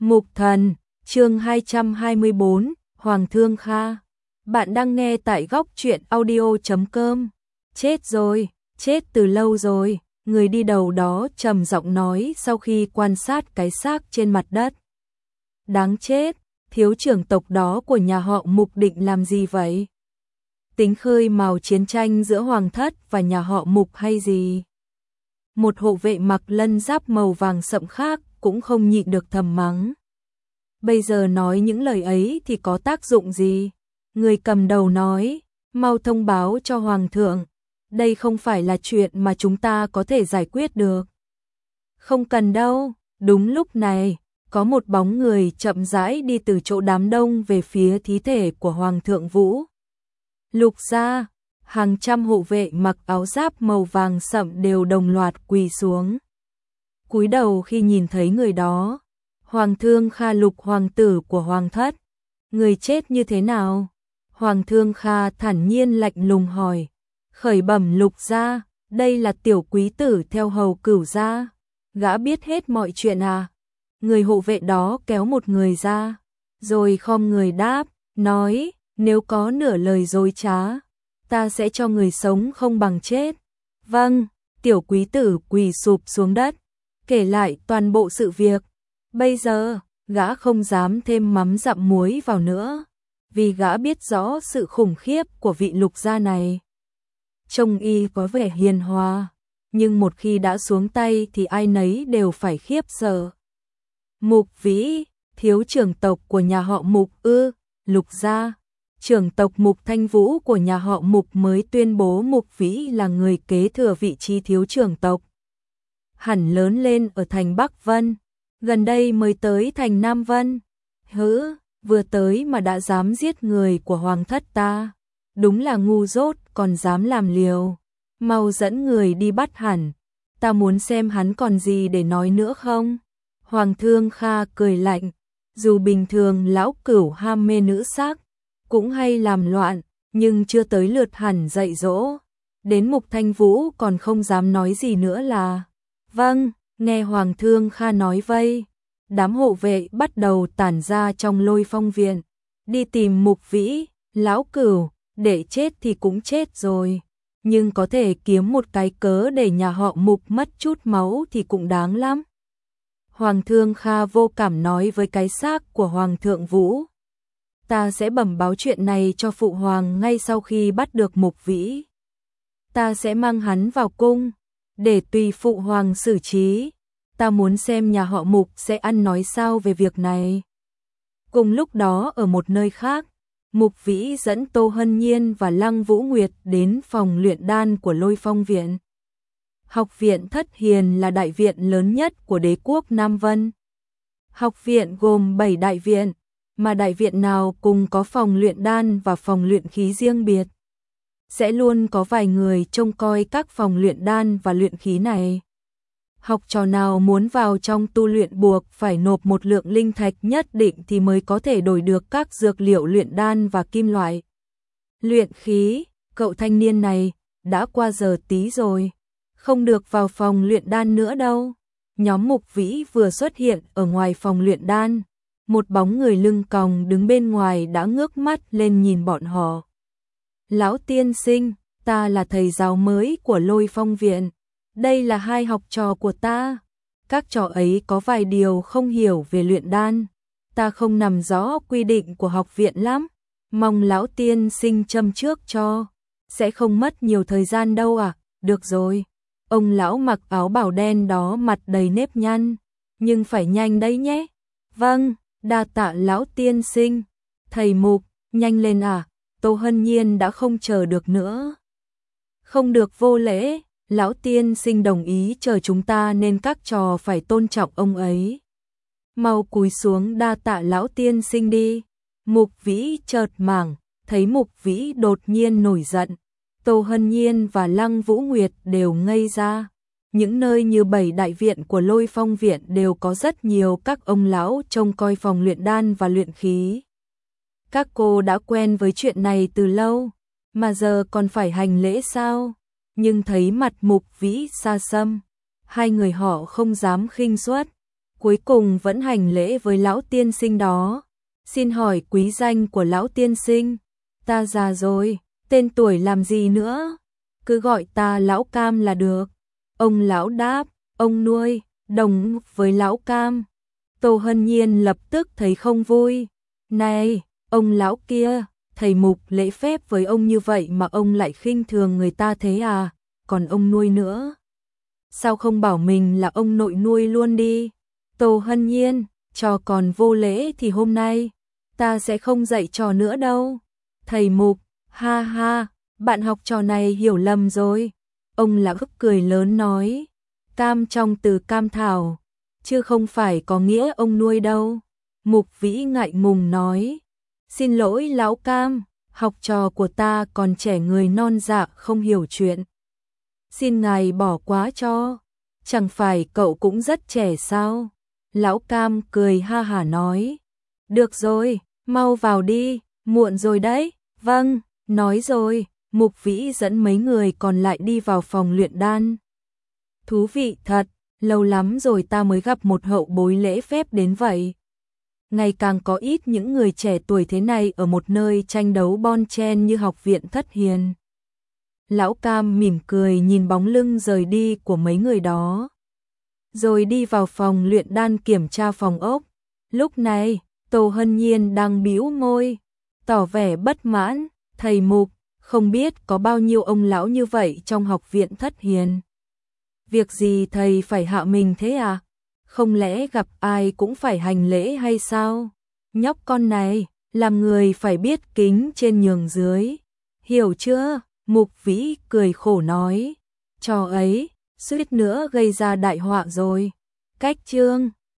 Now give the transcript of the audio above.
Mục Thần, chương 224, Hoàng Thương Kha. Bạn đang nghe tại góc truyện audio.com. Chết rồi, chết từ lâu rồi, người đi đầu đó trầm giọng nói sau khi quan sát cái xác trên mặt đất. Đáng chết, thiếu trưởng tộc đó của nhà họ Mục định làm gì vậy? Tính khơi mào chiến tranh giữa Hoàng thất và nhà họ Mục hay gì? Một hộ vệ mặc lân giáp màu vàng sậm khác cũng không nhịn được thầm mắng. Bây giờ nói những lời ấy thì có tác dụng gì? Người cầm đầu nói, mau thông báo cho Hoàng thượng. Đây không phải là chuyện mà chúng ta có thể giải quyết được. Không cần đâu. Đúng lúc này, có một bóng người chậm rãi đi từ chỗ đám đông về phía thi thể của Hoàng thượng Vũ. Lục gia, hàng trăm hộ vệ mặc áo giáp màu vàng sậm đều đồng loạt quỳ xuống. Cúi đầu khi nhìn thấy người đó. Hoàng Thương Kha, Lục hoàng tử của Hoàng thất. Người chết như thế nào? Hoàng Thương Kha thản nhiên lạnh lùng hỏi. Khởi bẩm Lục gia, đây là tiểu quý tử theo hầu Cửu gia. Gã biết hết mọi chuyện à? Người hộ vệ đó kéo một người ra, rồi khom người đáp, nói, nếu có nửa lời dối trá, ta sẽ cho người sống không bằng chết. Vâng, tiểu quý tử quỳ sụp xuống đất, kể lại toàn bộ sự việc. Bây giờ, gã không dám thêm mắm dặm muối vào nữa, vì gã biết rõ sự khủng khiếp của vị Lục gia này. Trông y có vẻ hiền hòa, nhưng một khi đã xuống tay thì ai nấy đều phải khiếp sợ. Mục Vĩ, thiếu trưởng tộc của nhà họ Mục ư? Lục gia, trưởng tộc Mục Thanh Vũ của nhà họ Mục mới tuyên bố Mục Vĩ là người kế thừa vị trí thiếu trưởng tộc. Hẳn lớn lên ở thành Bắc Vân, gần đây mới tới thành Nam Vân. Hứ, vừa tới mà đã dám giết người của Hoàng thất ta. Đúng là ngu dốt còn dám làm liều. Mau dẫn người đi bắt hẳn. Ta muốn xem hắn còn gì để nói nữa không? Hoàng Thương Kha cười lạnh. Dù bình thường lão Cửu ham mê nữ sắc, cũng hay làm loạn, nhưng chưa tới lượt hẳn dạy dỗ. Đến Mục Thanh Vũ còn không dám nói gì nữa là. Vâng, nghe Hoàng Thương Kha nói vây. Đám hộ vệ bắt đầu tản ra trong Lôi Phong viện, đi tìm Mục Vĩ. Lão Cửu, để chết thì cũng chết rồi, nhưng có thể kiếm một cái cớ để nhà họ Mục mất chút máu thì cũng đáng lắm. Hoàng Thương Kha vô cảm nói với cái xác của Hoàng thượng Vũ. Ta sẽ bẩm báo chuyện này cho Phụ Hoàng ngay sau khi bắt được Mục Vĩ. Ta sẽ mang hắn vào cung, để tùy Phụ Hoàng xử trí. Ta muốn xem nhà họ Mục sẽ ăn nói sao về việc này. Cùng lúc đó ở một nơi khác, Mục Vĩ dẫn Tô Hân Nhiên và Lăng Vũ Nguyệt đến phòng luyện đan của Lôi Phong viện. Học viện Thất Hiền là đại viện lớn nhất của đế quốc Nam Vân. Học viện gồm 7 đại viện, mà đại viện nào cùng có phòng luyện đan và phòng luyện khí riêng biệt. Sẽ luôn có vài người trông coi các phòng luyện đan và luyện khí này. Học trò nào muốn vào trong tu luyện buộc phải nộp một lượng linh thạch nhất định thì mới có thể đổi được các dược liệu luyện đan và kim loại. Luyện khí, cậu thanh niên này, đã qua giờ tí rồi, không được vào phòng luyện đan nữa đâu. Nhóm Mục Vĩ vừa xuất hiện ở ngoài phòng luyện đan, một bóng người lưng còng đứng bên ngoài đã ngước mắt lên nhìn bọn họ. Lão tiên sinh, ta là thầy giáo mới của Lôi Phong viện. Đây là hai học trò của ta. Các trò ấy có vài điều không hiểu về luyện đan. Ta không nắm rõ quy định của học viện lắm. Mong lão tiên sinh châm trước cho. Sẽ không mất nhiều thời gian đâu à. Được rồi. Ông lão mặc áo bào đen đó mặt đầy nếp nhăn. Nhưng phải nhanh đấy nhé. Vâng, đa tạ lão tiên sinh. Thầy Mục, nhanh lên à. Tô Hân Nhiên đã không chờ được nữa. Không được vô lễ. Lão tiên sinh đồng ý chờ chúng ta nên các trò phải tôn trọng ông ấy. Mau cúi xuống đa tạ lão tiên sinh đi. Mục Vĩ chợt mảng, thấy Mục Vĩ đột nhiên nổi giận. Tô Hân Nhiên và Lăng Vũ Nguyệt đều ngây ra. Những nơi như 7 đại viện của Lôi Phong viện đều có rất nhiều các ông lão trông coi phòng luyện đan và luyện khí. Các cô đã quen với chuyện này từ lâu, mà giờ còn phải hành lễ sao? Nhưng thấy mặt Mục Vĩ xa xăm, hai người họ không dám khinh suất, cuối cùng vẫn hành lễ với lão tiên sinh đó. Xin hỏi quý danh của lão tiên sinh? Ta già rồi, tên tuổi làm gì nữa? Cứ gọi ta lão Cam là được. Ông lão đáp, ông nuôi, đồng với lão Cam. Tô Hân Nhiên lập tức thấy không vui. Này, ông lão kia, thầy Mục lễ phép với ông như vậy mà ông lại khinh thường người ta thế à? Còn ông nuôi nữa. Sao không bảo mình là ông nội nuôi luôn đi? Tô Hân Nhiên, trò còn vô lễ thì hôm nay ta sẽ không dạy trò nữa đâu. Thầy Mục, ha ha, bạn học trò này hiểu lầm rồi. Ông lão cười lớn nói, cam trong từ cam thảo, chứ không phải có nghĩa ông nuôi đâu. Mục Vĩ ngại ngùng nói, xin lỗi lão Cam, học trò của ta còn trẻ người non dạ không hiểu chuyện. Xin ngài bỏ qua cho, chẳng phải cậu cũng rất trẻ sao? Lão Cam cười ha hả nói, được rồi, mau vào đi, muộn rồi đấy. Vâng, nói rồi, Mục Vĩ dẫn mấy người còn lại đi vào phòng luyện đan. Thú vị thật, lâu lắm rồi ta mới gặp một hậu bối lễ phép đến vậy. Ngày càng có ít những người trẻ tuổi thế này ở một nơi tranh đấu bon chen như học viện Thất Hiền. Lão Cam mỉm cười nhìn bóng lưng rời đi của mấy người đó. Rồi đi vào phòng luyện đan kiểm tra phòng ốc. Lúc này, Tô Hân Nhiên đang bĩu môi, tỏ vẻ bất mãn. Thầy Mục, không biết có bao nhiêu ông lão như vậy trong học viện Thất Hiền. Việc gì thầy phải hạ mình thế à? Không lẽ gặp ai cũng phải hành lễ hay sao? Nhóc con này, làm người phải biết kính trên nhường dưới. Hiểu chưa? Mục Vĩ cười khổ nói. Trò ấy, suýt nữa gây ra đại họa rồi. Cách chương